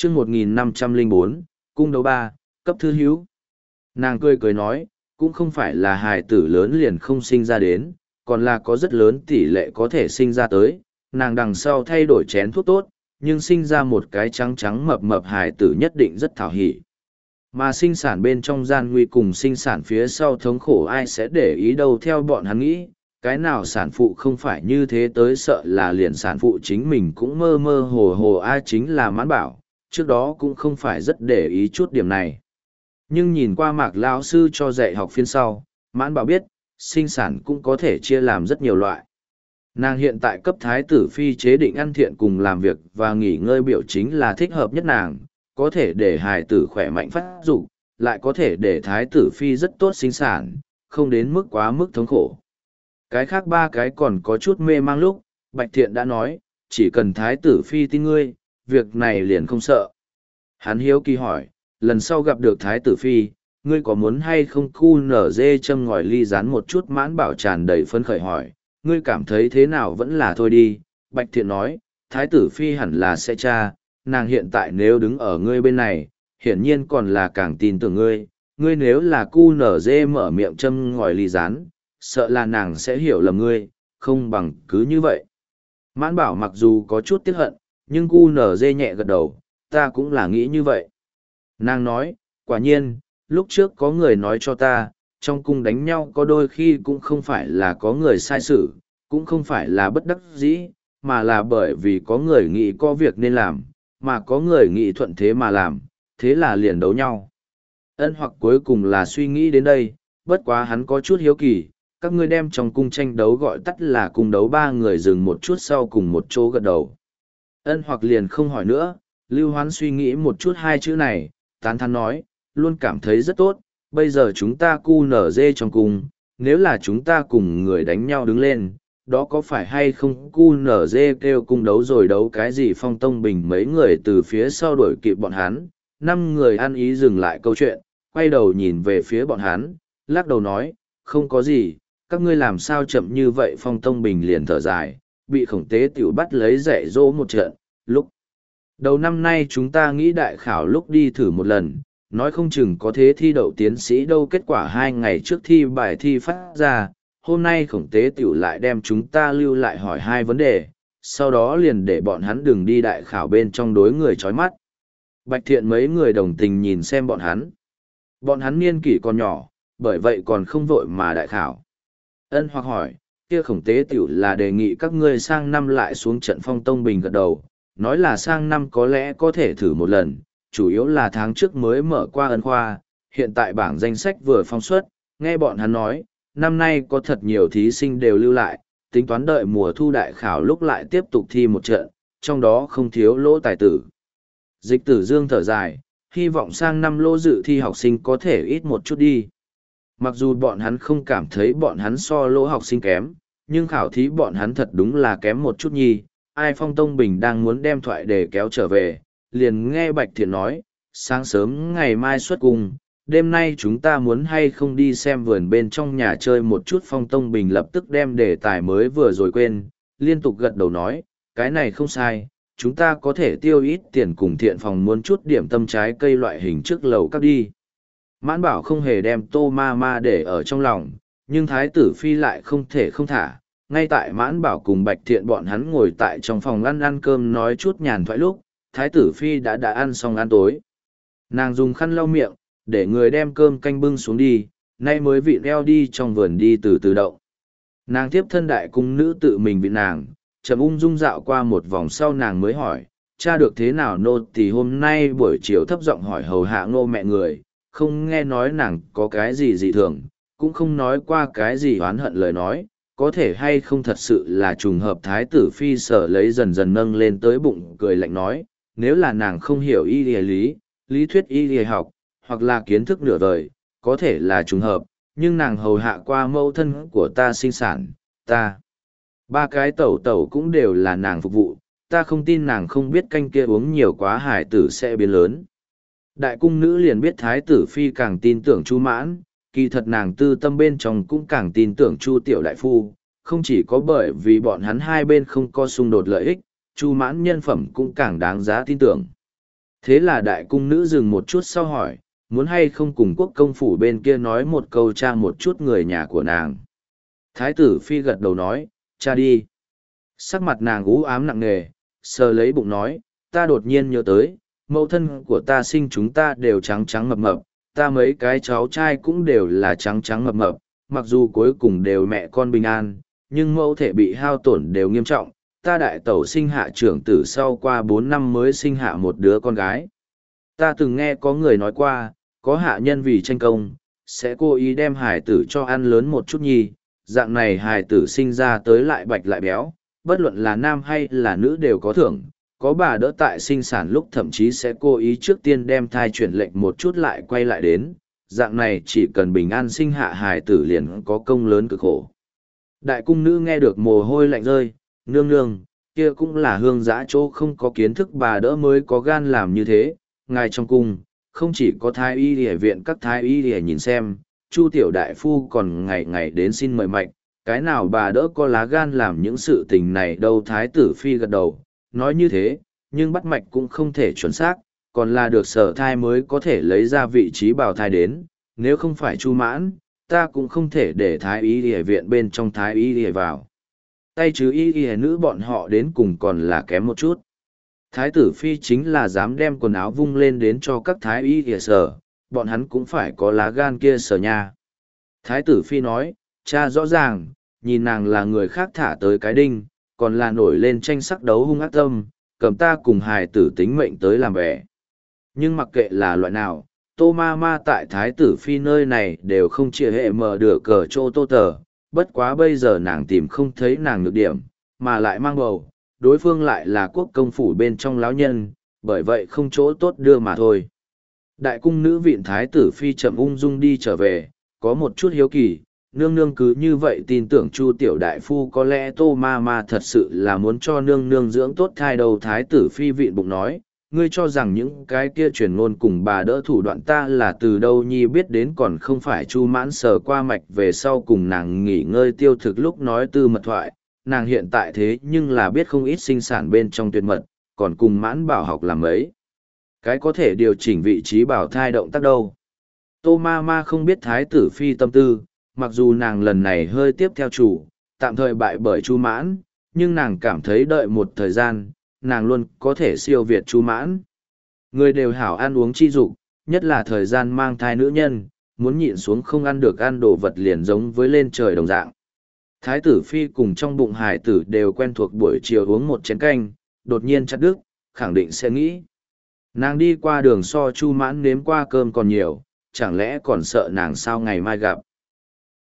chương 1504, cung đấu ba, cấp thư hữu. Nàng cười cười nói, cũng không phải là hài tử lớn liền không sinh ra đến, còn là có rất lớn tỷ lệ có thể sinh ra tới. Nàng đằng sau thay đổi chén thuốc tốt, nhưng sinh ra một cái trắng trắng mập mập hài tử nhất định rất thảo hỉ. Mà sinh sản bên trong gian nguy cùng sinh sản phía sau thống khổ ai sẽ để ý đâu theo bọn hắn nghĩ, cái nào sản phụ không phải như thế tới sợ là liền sản phụ chính mình cũng mơ mơ hồ hồ ai chính là Mãn Bảo, trước đó cũng không phải rất để ý chút điểm này. Nhưng nhìn qua Mạc lão sư cho dạy học phiên sau, Mãn Bảo biết, sinh sản cũng có thể chia làm rất nhiều loại. Nàng hiện tại cấp thái tử phi chế định ăn thiện cùng làm việc và nghỉ ngơi biểu chính là thích hợp nhất nàng, có thể để hài tử khỏe mạnh phát dục, lại có thể để thái tử phi rất tốt sinh sản, không đến mức quá mức thống khổ. Cái khác ba cái còn có chút mê mang lúc, Bạch Thiện đã nói, chỉ cần thái tử phi tin ngươi, việc này liền không sợ. Hắn hiếu kỳ hỏi, lần sau gặp được thái tử phi, ngươi có muốn hay không cu nở dê châm ngòi ly rán một chút? Mãn Bảo tràn đầy phấn khởi hỏi, ngươi cảm thấy thế nào vẫn là thôi đi. Bạch Thiện nói, thái tử phi hẳn là sẽ cha, nàng hiện tại nếu đứng ở ngươi bên này, hiển nhiên còn là càng tin tưởng ngươi. Ngươi nếu là cu nở dê mở miệng châm ngòi ly rán, sợ là nàng sẽ hiểu lầm ngươi, không bằng cứ như vậy. Mãn Bảo mặc dù có chút tiếc hận, nhưng cu nở dê nhẹ gật đầu, ta cũng là nghĩ như vậy. Nàng nói, quả nhiên, lúc trước có người nói cho ta, trong cung đánh nhau có đôi khi cũng không phải là có người sai sự, cũng không phải là bất đắc dĩ, mà là bởi vì có người nghĩ có việc nên làm, mà có người nghĩ thuận thế mà làm, thế là liền đấu nhau. Ân Hoặc cuối cùng là suy nghĩ đến đây, bất quá hắn có chút hiếu kỳ, các ngươi đem trong cung tranh đấu gọi tắt là cung đấu ba người dừng một chút sau cùng một chỗ gật đầu. Ân Hoặc liền không hỏi nữa, Lưu Hoán suy nghĩ một chút hai chữ này, tán thán nói, luôn cảm thấy rất tốt, bây giờ chúng ta cu nở dê trong cung, nếu là chúng ta cùng người đánh nhau đứng lên, đó có phải hay không cu nở dê kêu cung đấu rồi đấu cái gì? Phong Tông Bình mấy người từ phía sau đuổi kịp bọn hắn, 5 người ăn ý dừng lại câu chuyện, quay đầu nhìn về phía bọn hắn, lắc đầu nói, không có gì, các ngươi làm sao chậm như vậy? Phong Tông Bình liền thở dài, bị Khổng Tế Tiểu bắt lấy dạy dỗ một trận, lúc đầu năm nay chúng ta nghĩ đại khảo lúc đi thử một lần, nói không chừng có thế thi đậu tiến sĩ đâu. Kết quả 2 ngày trước thi bài thi phát ra, hôm nay Khổng Tế Tiểu lại đem chúng ta lưu lại hỏi 2 vấn đề, sau đó liền để bọn hắn đừng đi đại khảo bên trong đối người chói mắt. Bạch Thiện mấy người đồng tình nhìn xem bọn hắn. Bọn hắn niên kỷ còn nhỏ, bởi vậy còn không vội mà đại khảo. Ân Hoặc hỏi, kia Khổng Tế Tiểu là đề nghị các ngươi sang năm lại xuống trận? Phong Tông Bình gật đầu, nói là sang năm có lẽ có thể thử một lần, chủ yếu là tháng trước mới mở qua ân khoa, hiện tại bảng danh sách vừa phong xuất, nghe bọn hắn nói, năm nay có thật nhiều thí sinh đều lưu lại, tính toán đợi mùa thu đại khảo lúc lại tiếp tục thi một trận, trong đó không thiếu lỗ tài tử. Dịch Tử Dương thở dài, hy vọng sang năm lỗ dự thi học sinh có thể ít một chút đi. Mặc dù bọn hắn không cảm thấy bọn hắn so lỗ học sinh kém, nhưng khảo thí bọn hắn thật đúng là kém một chút nhi. Ai? Phong Tông Bình đang muốn đem thoại để kéo trở về, liền nghe Bạch Thiện nói, sáng sớm ngày mai xuất cung, đêm nay chúng ta muốn hay không đi xem vườn bên trong nhà chơi một chút? Phong Tông Bình lập tức đem đề tài mới vừa rồi quên, liên tục gật đầu nói, cái này không sai, chúng ta có thể tiêu ít tiền cùng Thiện phòng muốn chút điểm tâm trái cây loại hình trước lầu các đi. Mãn Bảo không hề đem Tô Ma Ma để ở trong lòng, nhưng Thái tử Phi lại không thể không thả. Ngay tại Mãn Bảo cùng Bạch Thiện bọn hắn ngồi tại trong phòng ăn cơm nói chút nhàn thoại lúc, Thái tử Phi đã ăn xong ăn tối. Nàng dùng khăn lau miệng, để người đem cơm canh bưng xuống đi, nay mới vịn eo đi trong vườn đi từ từ động. Nàng tiếp thân đại cung nữ tự mình vịn nàng, chậm ung dung dạo qua một vòng sau nàng mới hỏi, cha được thế nào? Nô tỳ hôm nay buổi chiều thấp giọng hỏi hầu hạ Ngô mẹ người, không nghe nói nàng có cái gì dị thường, cũng không nói qua cái gì oán hận lời nói, có thể hay không thật sự là trùng hợp? Thái tử Phi sở lấy dần dần nâng lên tới bụng cười lạnh nói, nếu là nàng không hiểu y lý thuyết y học, hoặc là kiến thức nửa đời, có thể là trùng hợp, nhưng nàng hầu hạ qua mẫu thân của ta sinh sản, ta. 3 cái tẩu tẩu cũng đều là nàng phục vụ, ta không tin nàng không biết canh kia uống nhiều quá hải tử sẽ biến lớn. Đại cung nữ liền biết Thái tử Phi càng tin tưởng Chu Mãn, kỳ thật nàng tư tâm bên trong cũng càng tin tưởng Chu tiểu đại phu, không chỉ có bởi vì bọn hắn hai bên không có xung đột lợi ích, Chu Mãn nhân phẩm cũng càng đáng giá tin tưởng. Thế là đại cung nữ dừng một chút sau hỏi, muốn hay không cùng quốc công phủ bên kia nói một câu cha một chút người nhà của nàng. Thái tử phi gật đầu nói, cha đi. Sắc mặt nàng ú ám nặng nề, sờ lấy bụng nói, ta đột nhiên nhớ tới, mẫu thân của ta sinh chúng ta đều trắng trắng mập mập, ta mấy cái cháu trai cũng đều là trắng trắng mập mập, mặc dù cuối cùng đều mẹ con bình an, nhưng mẫu thể bị hao tổn đều nghiêm trọng. Ta đại tẩu sinh hạ trưởng tử sau qua 4 năm mới sinh hạ một đứa con gái. Ta từng nghe có người nói qua, có hạ nhân vì tranh công, sẽ cố ý đem hài tử cho ăn lớn một chút nhi, dạng này hài tử sinh ra tới lại bạch lại béo, bất luận là nam hay là nữ đều có thưởng. Có bà đỡ tại sinh sản lúc thậm chí sẽ cố ý trước tiên đem thai chuyển lệnh một chút lại quay lại đến, dạng này chỉ cần bình an sinh hạ hài tử liền có công lớn cực khổ. Đại cung nữ nghe được mồ hôi lạnh rơi, nương nương, kia cũng là hương giã chỗ không có kiến thức bà đỡ mới có gan làm như thế, ngài trong cung, không chỉ có thái y địa viện các thái y địa nhìn xem, Chu tiểu đại phu còn ngày ngày đến xin mời mạch, cái nào bà đỡ có lá gan làm những sự tình này đâu. Thái tử phi gật đầu, nói như thế, nhưng bắt mạch cũng không thể chuẩn xác, còn là được sở thai mới có thể lấy ra vị trí bào thai đến, nếu không phải Chu mãn, ta cũng không thể để thái y địa viện bên trong thái y địa vào. Tay chứ y y nữ bọn họ đến cùng còn là kém một chút. Thái tử phi chính là dám đem quần áo vung lên đến cho các thái y y sở, bọn hắn cũng phải có lá gan kia sở nha. Thái tử phi nói, cha rõ ràng, nhìn nàng là người khác thả tới cái đinh, còn là nổi lên tranh sắc đấu hung ác tâm, cầm ta cùng hài tử tính mệnh tới làm bè. Nhưng mặc kệ là loại nào, tô ma ma tại thái tử phi nơi này đều không chịu hệ mở được cờ chô tô tờ, bất quá bây giờ nàng tìm không thấy nàng nhược điểm, mà lại mang bầu, đối phương lại là quốc công phủ bên trong lão nhân, bởi vậy không chỗ tốt đưa mà thôi. Đại cung nữ viện thái tử phi chậm ung dung đi trở về, có một chút hiếu kỳ, nương nương cứ như vậy tin tưởng Chu tiểu đại phu có lẽ tô ma ma thật sự là muốn cho nương nương dưỡng tốt thai đầu. Thái tử phi viện bụng nói, ngươi cho rằng những cái kia truyền ngôn cùng bà đỡ thủ đoạn ta là từ đâu nhi biết đến, còn không phải Chu mãn sờ qua mạch về sau cùng nàng nghỉ ngơi tiêu thực lúc nói tư mật thoại, nàng hiện tại thế nhưng là biết không ít sinh sản bên trong tuyệt mật, còn cùng mãn bảo học làm ấy. Cái có thể điều chỉnh vị trí bảo thai động tác đâu. Tô ma ma không biết thái tử phi tâm tư, mặc dù nàng lần này hơi tiếp theo chủ, tạm thời bại bởi Chu mãn, nhưng nàng cảm thấy đợi một thời gian, nàng luôn có thể siêu việt Chu mãn. Người đều hảo ăn uống chi dục, nhất là thời gian mang thai nữ nhân, muốn nhịn xuống không ăn được ăn đồ vật liền giống với lên trời đồng dạng. Thái tử phi cùng trong bụng hải tử đều quen thuộc buổi chiều uống một chén canh, đột nhiên chặt đứt, khẳng định sẽ nghĩ. Nàng đi qua đường so Chu mãn nếm qua cơm còn nhiều, chẳng lẽ còn sợ nàng sao ngày mai gặp.